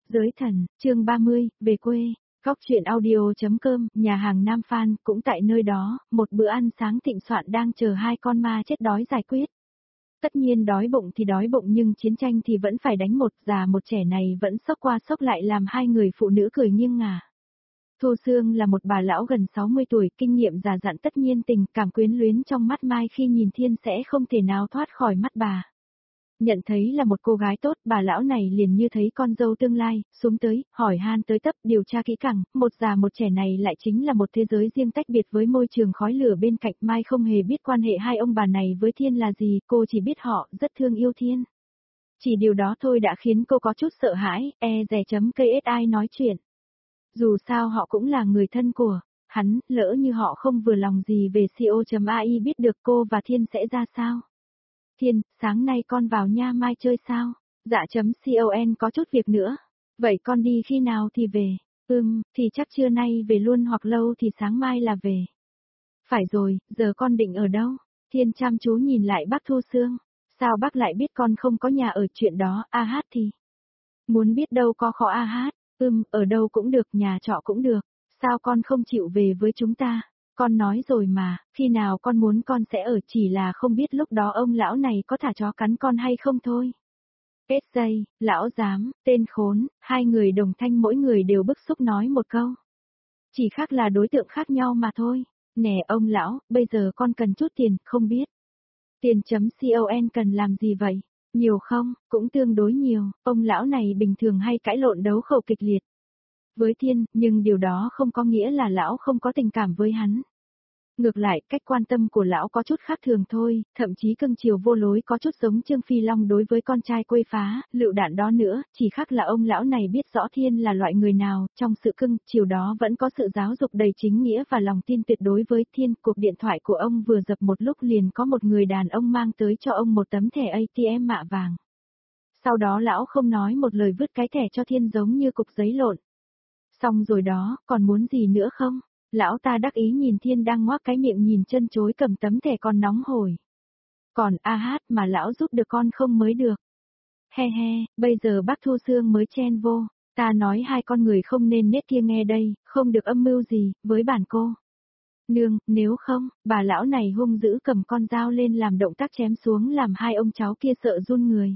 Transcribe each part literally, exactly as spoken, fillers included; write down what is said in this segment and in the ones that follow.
Giới thần, chương ba mươi, về quê. Góc truyện audio.com, nhà hàng Nam Phan, cũng tại nơi đó, một bữa ăn sáng thịnh soạn đang chờ hai con ma chết đói giải quyết. Tất nhiên đói bụng thì đói bụng nhưng chiến tranh thì vẫn phải đánh, một già một trẻ này vẫn sốc qua sốc lại làm hai người phụ nữ cười nghiêng ngả. Thu Sương là một bà lão gần sáu mươi tuổi, kinh nghiệm già dặn, tất nhiên tình cảm quyến luyến trong mắt Mai khi nhìn Thiên sẽ không thể nào thoát khỏi mắt bà. Nhận thấy là một cô gái tốt, bà lão này liền như thấy con dâu tương lai, xuống tới, hỏi han tới tấp, điều tra kỹ càng, một già một trẻ này lại chính là một thế giới riêng tách biệt với môi trường khói lửa bên cạnh. Mai không hề biết quan hệ hai ông bà này với Thiên là gì, cô chỉ biết họ rất thương yêu Thiên. Chỉ điều đó thôi đã khiến cô có chút sợ hãi, e dè chấm cây ét ai nói chuyện. Dù sao họ cũng là người thân của hắn, lỡ như họ không vừa lòng gì về co.ai biết được cô và Thiên sẽ ra sao. Thiên, sáng nay con vào nha Mai chơi sao? Dạ chấm con có chút việc nữa. Vậy con đi khi nào thì về? Ừm, thì chắc trưa nay về luôn hoặc lâu thì sáng mai là về. Phải rồi, giờ con định ở đâu? Thiên chăm chú nhìn lại bác Thu Sương. Sao bác lại biết con không có nhà ở, chuyện đó, a hát thì? Muốn biết đâu có khó a hát, ừm, ở đâu cũng được, nhà trọ cũng được. Sao con không chịu về với chúng ta? Con nói rồi mà, khi nào con muốn con sẽ ở, chỉ là không biết lúc đó ông lão này có thả chó cắn con hay không thôi. Kết dây, lão giám, tên khốn, hai người đồng thanh mỗi người đều bức xúc nói một câu. Chỉ khác là đối tượng khác nhau mà thôi. Nè ông lão, bây giờ con cần chút tiền, không biết. Tiền chấm con cần làm gì vậy? Nhiều không? Cũng tương đối nhiều, ông lão này bình thường hay cãi lộn đấu khẩu kịch liệt với Thiên, nhưng điều đó không có nghĩa là lão không có tình cảm với hắn. Ngược lại, cách quan tâm của lão có chút khác thường thôi, thậm chí cưng chiều vô lối, có chút giống Trương Phi Long đối với con trai quê phá, lựu đạn đó nữa, chỉ khác là ông lão này biết rõ Thiên là loại người nào, trong sự cưng chiều đó vẫn có sự giáo dục đầy chính nghĩa và lòng tin tuyệt đối với Thiên. Cuộc điện thoại của ông vừa dập một lúc liền có một người đàn ông mang tới cho ông một tấm thẻ a tê em mạ vàng. Sau đó lão không nói một lời vứt cái thẻ cho Thiên giống như cục giấy lộn. Xong rồi đó, còn muốn gì nữa không? Lão ta đắc ý nhìn Thiên đang ngoác cái miệng nhìn chân chối cầm tấm thẻ con nóng hổi. Còn a hát mà lão giúp được con không mới được. He he, bây giờ bác Thu Sương mới chen vô, ta nói hai con người không nên nết kia nghe đây, không được âm mưu gì, với bản cô. Nương, nếu không, bà lão này hung dữ cầm con dao lên làm động tác chém xuống làm hai ông cháu kia sợ run người.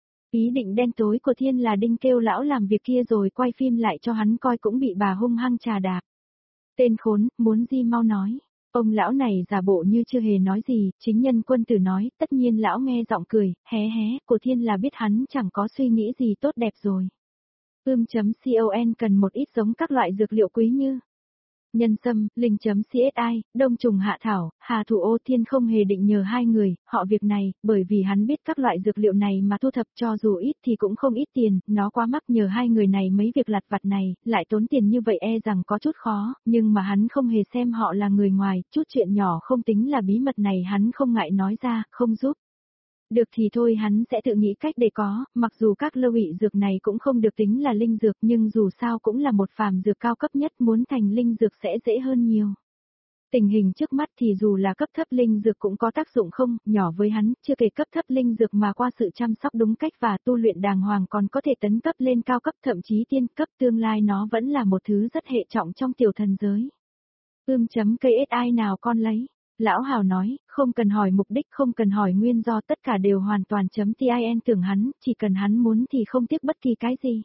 Ý định đen tối của Thiên là đinh kêu lão làm việc kia rồi quay phim lại cho hắn coi cũng bị bà hung hăng trà đạp. Tên khốn, muốn gì mau nói. Ông lão này giả bộ như chưa hề nói gì, chính nhân quân tử nói, tất nhiên lão nghe giọng cười, hé hé, của Thiên là biết hắn chẳng có suy nghĩ gì tốt đẹp rồi. Ưm chấm con cần một ít giống các loại dược liệu quý như nhân sâm, linh chấm xi đông trùng hạ thảo, hà thủ ô. Thiên không hề định nhờ hai người, họ việc này, bởi vì hắn biết các loại dược liệu này mà thu thập cho dù ít thì cũng không ít tiền, nó quá mắc, nhờ hai người này mấy việc lặt vặt này, lại tốn tiền như vậy e rằng có chút khó, nhưng mà hắn không hề xem họ là người ngoài, chút chuyện nhỏ không tính là bí mật này hắn không ngại nói ra, không giúp. Được thì thôi, hắn sẽ tự nghĩ cách để có, mặc dù các lâu ị dược này cũng không được tính là linh dược nhưng dù sao cũng là một phàm dược cao cấp nhất, muốn thành linh dược sẽ dễ hơn nhiều. Tình hình trước mắt thì dù là cấp thấp linh dược cũng có tác dụng không nhỏ với hắn, chưa kể cấp thấp linh dược mà qua sự chăm sóc đúng cách và tu luyện đàng hoàng còn có thể tấn cấp lên cao cấp, thậm chí tiên cấp, tương lai nó vẫn là một thứ rất hệ trọng trong tiểu thần giới. Ưm chấm cây ét ai nào con lấy. Lão Hào nói, không cần hỏi mục đích, không cần hỏi nguyên do, tất cả đều hoàn toàn chấm tin tưởng hắn, chỉ cần hắn muốn thì không tiếc bất kỳ cái gì.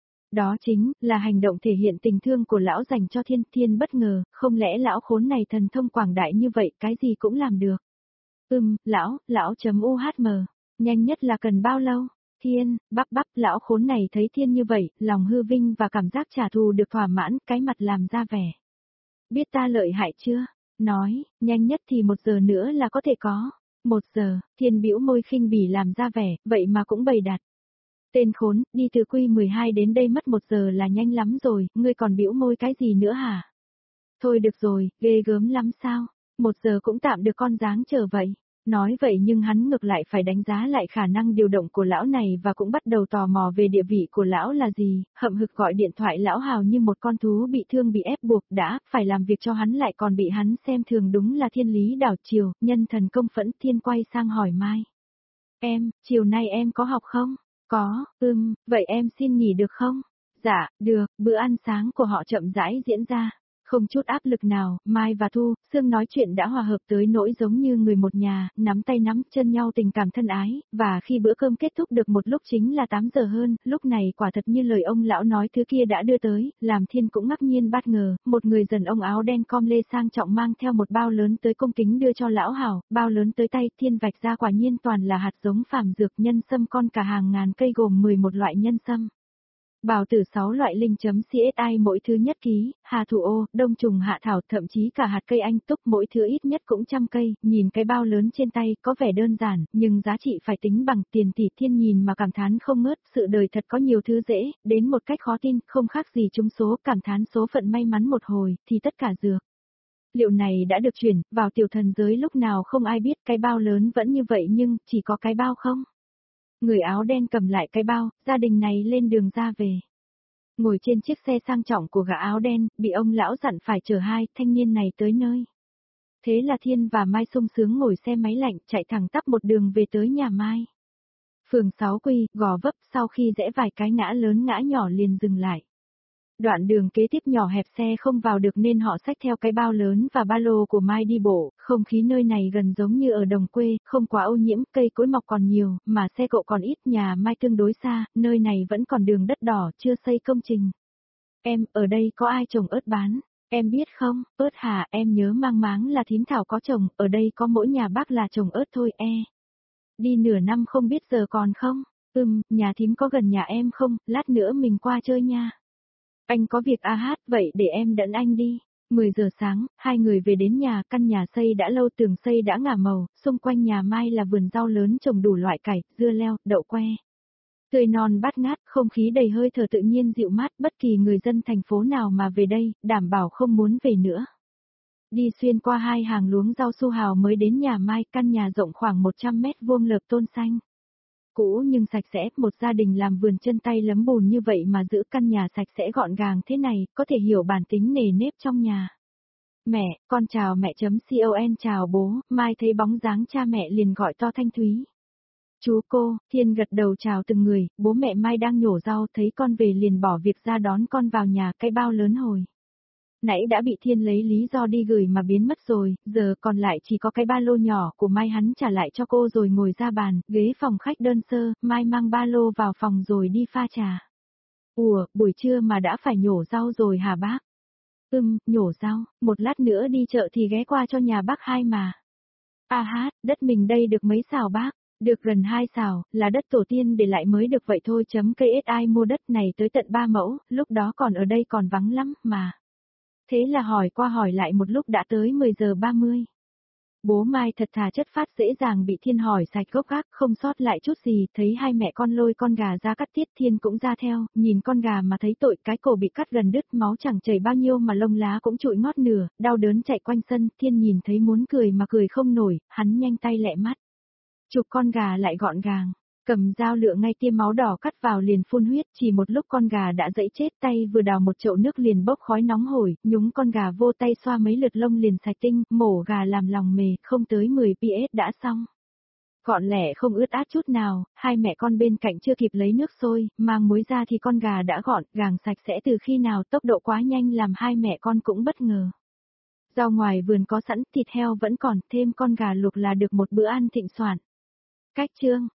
Đó chính là hành động thể hiện tình thương của lão dành cho Thiên. Thiên bất ngờ, không lẽ lão khốn này thần thông quảng đại như vậy, cái gì cũng làm được. Ừm, lão, lão chấm u hát em, nhanh nhất là cần bao lâu? Thiên, bắp bắp, lão khốn này thấy Thiên như vậy, lòng hư vinh và cảm giác trả thù được thỏa mãn, cái mặt làm ra vẻ. Biết ta lợi hại chưa? Nói, nhanh nhất thì một giờ nữa là có thể có. Một giờ, Thiên bĩu môi khinh bỉ làm ra vẻ, vậy mà cũng bày đặt. Tên khốn, đi từ quy mười hai đến đây mất một giờ là nhanh lắm rồi, ngươi còn bĩu môi cái gì nữa hả? Thôi được rồi, ghê gớm lắm sao? Một giờ cũng tạm được, con dáng chờ vậy. Nói vậy nhưng hắn ngược lại phải đánh giá lại khả năng điều động của lão này và cũng bắt đầu tò mò về địa vị của lão là gì, hậm hực gọi điện thoại lão Hào như một con thú bị thương bị ép buộc, đã phải làm việc cho hắn lại còn bị hắn xem thường, đúng là thiên lý đảo chiều, nhân thần công phẫn. Thiên quay sang hỏi Mai. Em, chiều nay em có học không? Có, ừm, vậy em xin nghỉ được không? Dạ, được, bữa ăn sáng của họ chậm rãi diễn ra. Không chút áp lực nào, Mai và Thu, Sương nói chuyện đã hòa hợp tới nỗi giống như người một nhà, nắm tay nắm chân nhau tình cảm thân ái, và khi bữa cơm kết thúc được một lúc chính là tám giờ hơn, lúc này quả thật như lời ông lão nói thứ kia đã đưa tới, làm Thiên cũng ngạc nhiên bất ngờ, một người dần ông áo đen com lê sang trọng mang theo một bao lớn tới cung kính đưa cho lão Hảo, bao lớn tới tay, Thiên vạch ra quả nhiên toàn là hạt giống phàm dược nhân sâm con cả hàng ngàn cây gồm mười một loại nhân sâm. Bào tử sáu loại linh.csi mỗi thứ nhất ký, hà thủ ô, đông trùng hạ thảo, thậm chí cả hạt cây anh túc mỗi thứ ít nhất cũng trăm cây, nhìn cái bao lớn trên tay có vẻ đơn giản, nhưng giá trị phải tính bằng tiền tỷ. Thiên nhìn mà cảm thán không ngớt, sự đời thật có nhiều thứ dễ, đến một cách khó tin, không khác gì trúng số, cảm thán số phận may mắn một hồi, thì tất cả dược liệu này đã được chuyển vào tiểu thần giới lúc nào không ai biết, cái bao lớn vẫn như vậy nhưng, chỉ có cái bao không? Người áo đen cầm lại cái bao, gia đình này lên đường ra về. Ngồi trên chiếc xe sang trọng của gã áo đen, bị ông lão dặn phải chở hai thanh niên này tới nơi. Thế là Thiên và Mai sung sướng ngồi xe máy lạnh chạy thẳng tắp một đường về tới nhà Mai. Phường sáu Quy, Gò Vấp, sau khi rẽ vài cái ngã lớn ngã nhỏ liền dừng lại. Đoạn đường kế tiếp nhỏ hẹp xe không vào được nên họ xách theo cái bao lớn và ba lô của Mai đi bộ, không khí nơi này gần giống như ở đồng quê, không quá ô nhiễm, cây cối mọc còn nhiều, mà xe cộ còn ít, nhà Mai tương đối xa, nơi này vẫn còn đường đất đỏ, chưa xây công trình. Em, ở đây có ai trồng ớt bán? Em biết không, ớt hả, em nhớ mang máng là thím Thảo có trồng, ở đây có mỗi nhà bác là trồng ớt thôi e. Đi nửa năm không biết giờ còn không? Ừm, nhà thím có gần nhà em không, lát nữa mình qua chơi nha. Anh có việc à hát, vậy để em dẫn anh đi. mười giờ sáng, hai người về đến nhà, căn nhà xây đã lâu, tường xây đã ngả màu, xung quanh nhà Mai là vườn rau lớn trồng đủ loại cải, dưa leo, đậu que. Tươi non bát ngát, không khí đầy hơi thở tự nhiên dịu mát, bất kỳ người dân thành phố nào mà về đây, đảm bảo không muốn về nữa. Đi xuyên qua hai hàng luống rau su hào mới đến nhà Mai, căn nhà rộng khoảng một trăm mét vuông lợp tôn xanh. Cũ nhưng sạch sẽ, một gia đình làm vườn chân tay lấm bùn như vậy mà giữ căn nhà sạch sẽ gọn gàng thế này, có thể hiểu bản tính nề nếp trong nhà. Mẹ, con chào mẹ chấm con chào bố, Mai thấy bóng dáng cha mẹ liền gọi to thanh thúy. Chú cô, Thiên gật đầu chào từng người, bố mẹ Mai đang nhổ rau thấy con về liền bỏ việc ra đón con vào nhà, cái bao lớn hồi. Nãy đã bị Thiên lấy lý do đi gửi mà biến mất rồi, giờ còn lại chỉ có cái ba lô nhỏ của Mai, hắn trả lại cho cô rồi ngồi ra bàn, ghế phòng khách đơn sơ, Mai mang ba lô vào phòng rồi đi pha trà. Ủa, buổi trưa mà đã phải nhổ rau rồi hả bác? Ừm, nhổ rau, một lát nữa đi chợ thì ghé qua cho nhà bác hai mà. À hát, đất mình đây được mấy xào bác? Được gần hai xào, là đất tổ tiên để lại mới được vậy thôi. Chấm ksi mua đất này tới tận ba mẫu, lúc đó còn ở đây còn vắng lắm mà. Thế là hỏi qua hỏi lại một lúc đã tới mười giờ ba mươi. Bố Mai thật thà chất phác, dễ dàng bị Thiên hỏi sạch gốc gác, không sót lại chút gì, thấy hai mẹ con lôi con gà ra cắt tiết, Thiên cũng ra theo, nhìn con gà mà thấy tội, cái cổ bị cắt gần đứt, máu chẳng chảy bao nhiêu mà lông lá cũng trụi ngót nửa, đau đớn chạy quanh sân, Thiên nhìn thấy muốn cười mà cười không nổi, hắn nhanh tay lẹ mắt. Chụp con gà lại gọn gàng. Cầm dao lựa ngay tiêm máu đỏ cắt vào liền phun huyết, chỉ một lúc con gà đã dẫy chết, tay vừa đào một chậu nước liền bốc khói nóng hổi, nhúng con gà vô tay xoa mấy lượt lông liền sạch tinh, mổ gà làm lòng mề, không tới mười phút đã xong. Gọn lẻ không ướt át chút nào, hai mẹ con bên cạnh chưa kịp lấy nước sôi, mang muối ra thì con gà đã gọn, gàng sạch sẽ từ khi nào, tốc độ quá nhanh làm hai mẹ con cũng bất ngờ. Rau ngoài vườn có sẵn, thịt heo vẫn còn, thêm con gà luộc là được một bữa ăn thịnh soạn. Cách chương